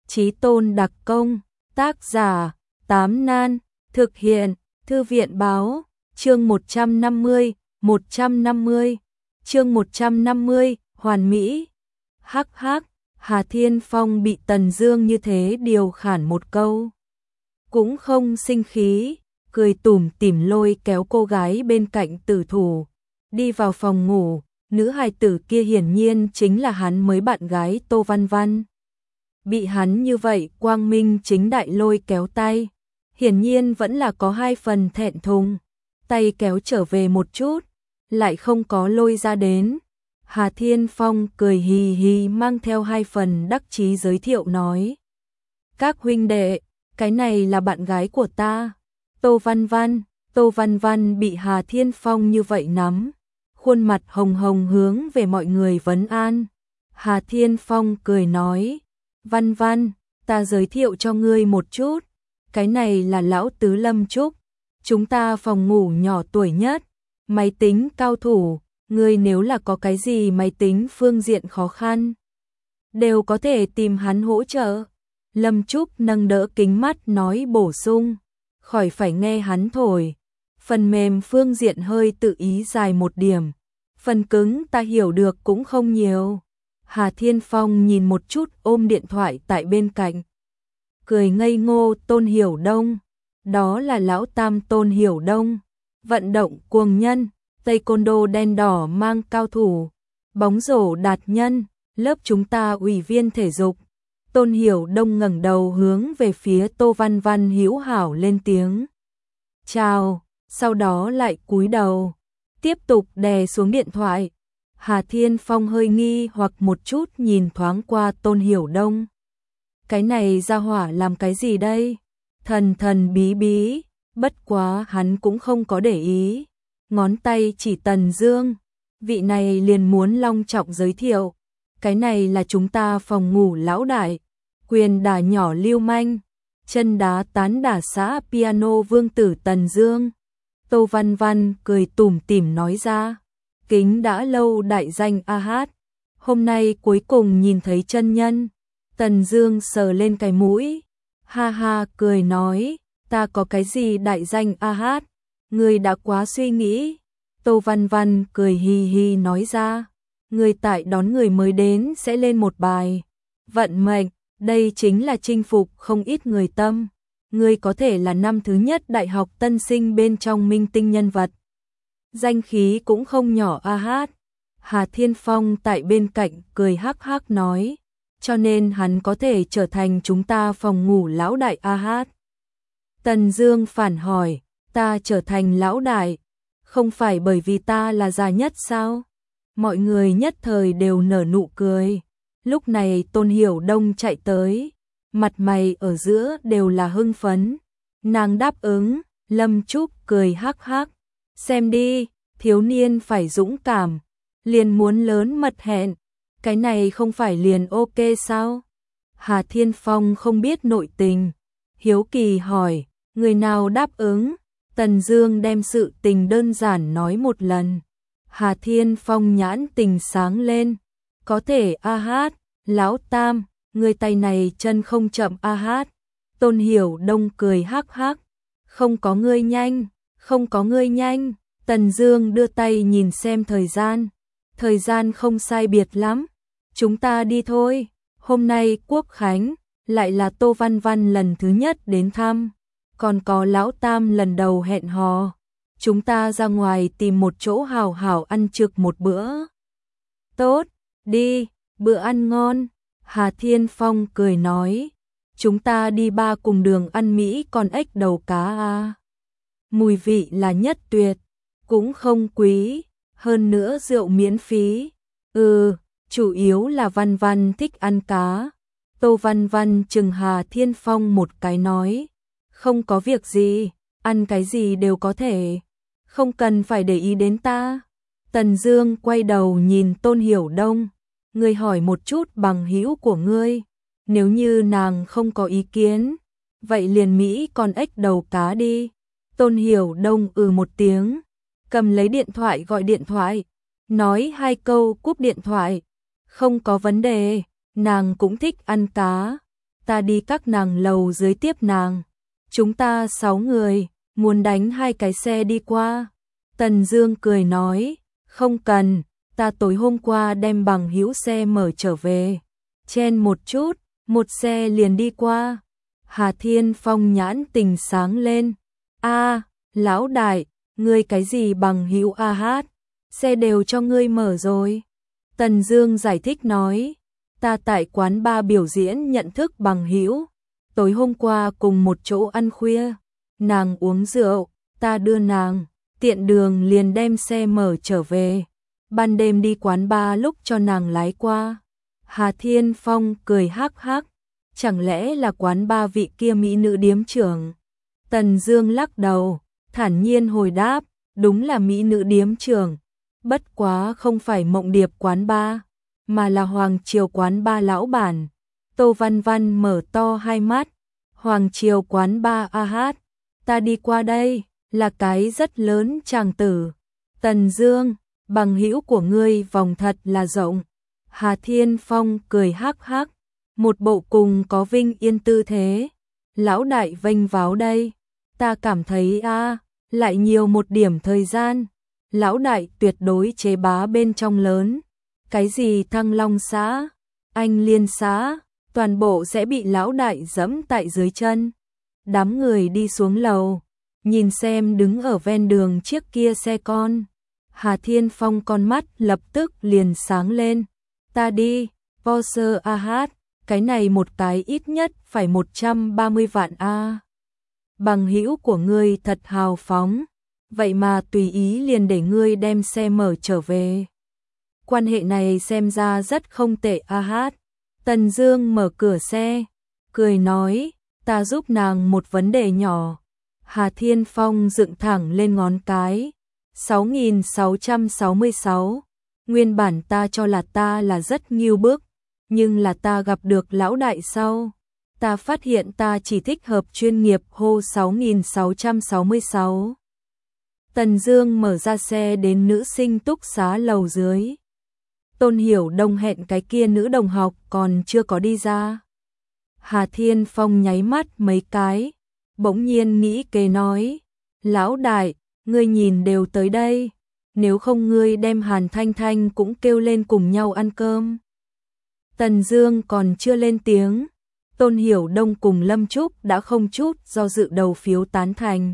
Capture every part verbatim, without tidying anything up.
Chí tôn đặc công, tác giả, Tám Nan, thực hiện, Thư viện báo, chương một trăm năm mươi, một trăm năm mươi, chương một trăm năm mươi, hoàn mỹ. Hắc hắc, Hà Thiên Phong bị Tần Dương như thế điều khản một câu, cũng không sinh khí, cười tủm tỉm lôi kéo cô gái bên cạnh tử thủ, đi vào phòng ngủ. Nữ hài tử kia hiển nhiên chính là hắn mới bạn gái Tô Văn Văn. Bị hắn như vậy quang minh chính đại lôi kéo tay, hiển nhiên vẫn là có hai phần thẹn thùng, tay kéo trở về một chút, lại không có lôi ra đến. Hà Thiên Phong cười hì hì mang theo hai phần đắc chí giới thiệu nói: "Các huynh đệ, cái này là bạn gái của ta, Tô Văn Văn." Tô Văn Văn bị Hà Thiên Phong như vậy nắm, khuôn mặt hồng hồng hướng về mọi người vấn an. Hà Thiên Phong cười nói: "Văn Văn, ta giới thiệu cho ngươi một chút, cái này là lão tứ Lâm Trúc, chúng ta phòng ngủ nhỏ tuổi nhất, máy tính cao thủ, ngươi nếu là có cái gì máy tính phương diện khó khăn, đều có thể tìm hắn hỗ trợ." Lâm Trúc nâng đỡ kính mắt nói bổ sung, khỏi phải nghe hắn thổi, phần mềm phương diện hơi tự ý dài một điểm, phần cứng ta hiểu được cũng không nhiều. Hà Thiên Phong nhìn một chút ôm điện thoại tại bên cạnh, cười ngây ngô. Tôn Hiểu Đông, đó là lão tam Tôn Hiểu Đông, vận động cuồng nhân, taekwondo đen đỏ mang cao thủ, bóng rổ đạt nhân, lớp chúng ta ủy viên thể dục. Tôn Hiểu Đông ngẩng đầu hướng về phía Tô Văn Văn hữu hảo lên tiếng chào, sau đó lại cúi đầu, tiếp tục đè xuống điện thoại. Hà Thiên Phong hơi nghi hoặc một chút nhìn thoáng qua Tôn Hiểu Đông. Cái này ra hỏa làm cái gì đây? Thần thần bí bí, bất quá hắn cũng không có để ý. Ngón tay chỉ Tần Dương, vị này liền muốn long trọng giới thiệu. Cái này là chúng ta phòng ngủ lão đại, quyền đả nhỏ lưu manh, chân đá tán đả xã piano vương tử Tần Dương. Tô Văn Văn cười tủm tỉm nói ra, kính đã lâu đại danh a hát, hôm nay cuối cùng nhìn thấy chân nhân. Tần Dương sờ lên cái mũi, ha ha cười nói, ta có cái gì đại danh a hát, ngươi đã quá suy nghĩ. Tô Văn Văn cười hi hi nói ra, ngươi tại đón người mới đến sẽ lên một bài vận mệnh, đây chính là chinh phục không ít người tâm. Ngươi có thể là năm thứ nhất đại học tân sinh bên trong minh tinh nhân vật, danh khí cũng không nhỏ a hát. Hà Thiên Phong tại bên cạnh cười hắc hắc nói, cho nên hắn có thể trở thành chúng ta phòng ngủ lão đại a hát. Tần Dương phản hỏi, ta trở thành lão đại, không phải bởi vì ta là già nhất sao? Mọi người nhất thời đều nở nụ cười. Lúc này Tôn Hiểu Đông chạy tới, mặt mày ở giữa đều là hưng phấn. Nàng đáp ứng, Lâm Trúc cười hắc hắc, xem đi, thiếu niên phải dũng cảm, liền muốn lớn mật hẹn, cái này không phải liền ok sao? Hà Thiên Phong không biết nội tình, hiếu kỳ hỏi, người nào đáp ứng? Tần Dương đem sự tình đơn giản nói một lần. Hà Thiên Phong nhãn tình sáng lên, có thể a hát, lão tam, người tay này chân không chậm a hát. Tôn Hiểu Đông cười hắc hắc, không có ngươi nhanh, không có ngươi nhanh. Tần Dương đưa tay nhìn xem thời gian, thời gian không sai biệt lắm, chúng ta đi thôi. Hôm nay Quốc khánh, lại là Tô Văn Văn lần thứ nhất đến thăm, còn có lão tam lần đầu hẹn hò. Chúng ta ra ngoài tìm một chỗ hảo hảo ăn trực một bữa. Tốt, đi, bữa ăn ngon. Hà Thiên Phong cười nói, chúng ta đi ba cùng đường ăn Mỹ con ếch đầu cá a. Mùi vị là nhất tuyệt, cũng không quý, hơn nữa rượu miễn phí. Ừ, chủ yếu là Văn Văn thích ăn cá. Tô Văn Văn chừng Hà Thiên Phong một cái nói, không có việc gì, ăn cái gì đều có thể, không cần phải để ý đến ta. Tần Dương quay đầu nhìn Tôn Hiểu Đông, ngươi hỏi một chút bằng hữu của ngươi, nếu như nàng không có ý kiến, vậy liền Mỹ con ếch đầu cá đi. Tôn Hiểu Đông ừ một tiếng, cầm lấy điện thoại gọi điện thoại, nói hai câu cúp điện thoại, không có vấn đề, nàng cũng thích ăn cá. ta đi các nàng lầu dưới tiếp nàng. Chúng ta sáu người, muốn đánh hai cái xe đi qua. Tần Dương cười nói, không cần, ta tối hôm qua đem bằng hữu xe mở trở về. Chen một chút, một xe liền đi qua. Hà Thiên Phong nhãn tình sáng lên. A, lão đại, ngươi cái gì bằng hữu a hát, xe đều cho ngươi mở rồi. Tần Dương giải thích nói, ta tại quán bar biểu diễn nhận thức bằng hữu, tối hôm qua cùng một chỗ ăn khuya, nàng uống rượu, ta đưa nàng, tiện đường liền đem xe mở trở về. Ban đêm đi quán bar lúc cho nàng lái qua. Hà Thiên Phong cười hắc hắc, chẳng lẽ là quán bar vị kia mỹ nữ điếm trưởng? Tần Dương lắc đầu, thản nhiên hồi đáp, đúng là mỹ nữ điếm trưởng, bất quá không phải Mộng Điệp quán bar, mà là Hoàng Triều quán bar lão bản. Tô Văn Văn mở to hai mắt, Hoàng Triều quán bar a hát, ta đi qua đây, là cái rất lớn chàng tử. Tần Dương, bằng hữu của ngươi vòng thật là rộng. Hà Thiên Phong cười hắc hắc, một bộ cùng có vinh yên tư thế. Lão đại vênh váo đây, ta cảm thấy a, à, lại nhiều một điểm thời gian. Lão đại tuyệt đối chế bá bên trong lớn. Cái gì Thăng Long xã, Anh Liên xã, toàn bộ sẽ bị lão đại dẫm tại dưới chân. Đám người đi xuống lầu, nhìn xem đứng ở ven đường chiếc kia xe con. Hà Thiên Phong con mắt lập tức liền sáng lên. Ta đi, Porsche a hát, cái này một cái ít nhất phải một trăm ba mươi vạn a. Bằng hữu của ngươi thật hào phóng, vậy mà tùy ý liền để ngươi đem xe mở trở về. Quan hệ này xem ra rất không tệ a hát. Tần Dương mở cửa xe, cười nói, ta giúp nàng một vấn đề nhỏ. Hà Thiên Phong dựng thẳng lên ngón cái. sáu nghìn sáu trăm sáu mươi sáu. Nguyên bản ta cho là ta là rất nghiêu bức, nhưng là ta gặp được lão đại sau, ta phát hiện ta chỉ thích hợp chuyên nghiệp hô sáu nghìn sáu trăm sáu mươi sáu. Tần Dương mở ra xe đến nữ sinh túc xá lầu dưới. Tôn Hiểu Đông hẹn cái kia nữ đồng học còn chưa có đi ra. Hà Thiên Phong nháy mắt mấy cái, bỗng nhiên nghĩ kế nói, lão đại, ngươi nhìn đều tới đây, nếu không ngươi đem Hàn Thanh Thanh cũng kêu lên cùng nhau ăn cơm. Tần Dương còn chưa lên tiếng, Tôn Hiểu Đông cùng Lâm Trúc đã không chút do dự đầu phiếu tán thành.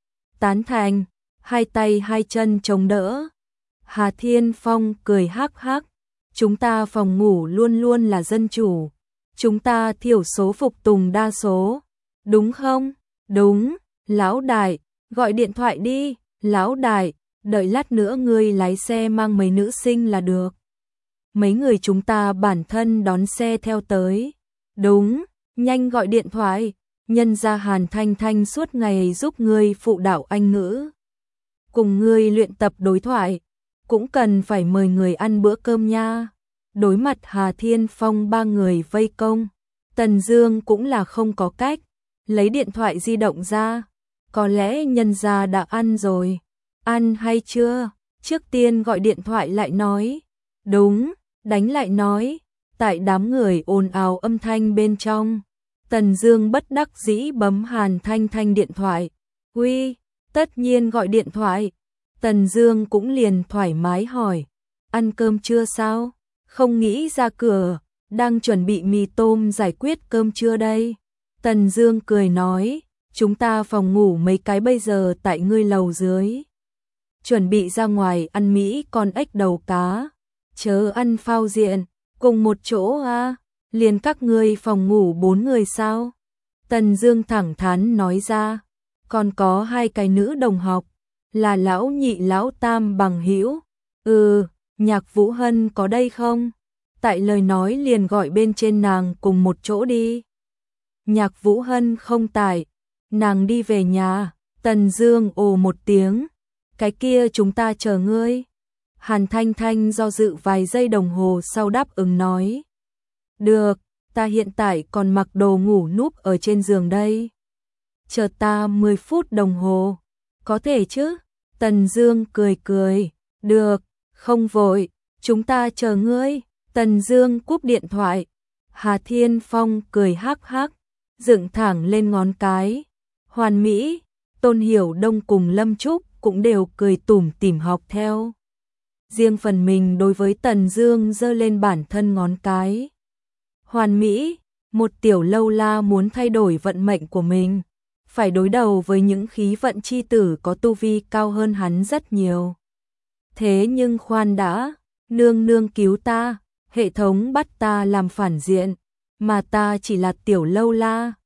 Tán thành, hai tay hai chân chống đỡ. Hà Thiên Phong cười hắc hắc, chúng ta phòng ngủ luôn luôn là dân chủ, chúng ta thiểu số phục tùng đa số, đúng không? Đúng, lão đại, gọi điện thoại đi, lão đại, đợi lát nữa ngươi lái xe mang mấy nữ sinh là được. Mấy người chúng ta bản thân đón xe theo tới. Đúng, nhanh gọi điện thoại, nhân ra Hàn Thanh Thanh suốt ngày giúp ngươi phụ đạo Anh ngữ, cùng ngươi luyện tập đối thoại, cũng cần phải mời người ăn bữa cơm nha. Đối mặt Hà Thiên Phong ba người vây công, Tần Dương cũng là không có cách, lấy điện thoại di động ra, có lẽ nhân gia đã ăn rồi. Ăn hay chưa? Trước tiên gọi điện thoại lại nói. Đúng, đánh lại nói. Tại đám người ồn ào âm thanh bên trong, Tần Dương bất đắc dĩ bấm Hàn Thanh Thanh điện thoại. Uy, tất nhiên gọi điện thoại. Tần Dương cũng liền thoải mái hỏi, ăn cơm chưa sao? Không nghĩ ra cửa, đang chuẩn bị mì tôm giải quyết cơm trưa đây. Tần Dương cười nói, chúng ta phòng ngủ mấy cái bây giờ tại ngươi lầu dưới. Chuẩn bị ra ngoài ăn Mỹ con ếch đầu cá, chớ ăn phao diện, cùng một chỗ à, liền các ngươi phòng ngủ bốn người sao? Tần Dương thẳng thắn nói ra, còn có hai cái nữ đồng học, là lão nhị lão tam bằng hữu. Ừ, Nhạc Vũ Hân có đây không? Tại lời nói liền gọi bên trên nàng cùng một chỗ đi. Nhạc Vũ Hân không tại, nàng đi về nhà. Tần Dương ồ một tiếng, cái kia chúng ta chờ ngươi. Hàn Thanh Thanh do dự vài giây đồng hồ sau đáp ứng nói, được, ta hiện tại còn mặc đồ ngủ núp ở trên giường đây. Chờ ta mười phút đồng hồ, có thể chứ? Tần Dương cười cười, được, không vội, chúng ta chờ ngươi. Tần Dương cúp điện thoại. Hà Thiên Phong cười hắc hắc, dựng thẳng lên ngón cái. Hoàn mỹ, Tôn Hiểu Đông cùng Lâm Trúc cũng đều cười tủm tỉm học theo. Riêng phần mình đối với Tần Dương giơ lên bản thân ngón cái. Hoàn mỹ, một tiểu lâu la muốn thay đổi vận mệnh của mình, phải đối đầu với những khí vận chi tử có tu vi cao hơn hắn rất nhiều. Thế nhưng khoan đã, nương nương cứu ta, hệ thống bắt ta làm phản diện, mà ta chỉ là tiểu lâu la,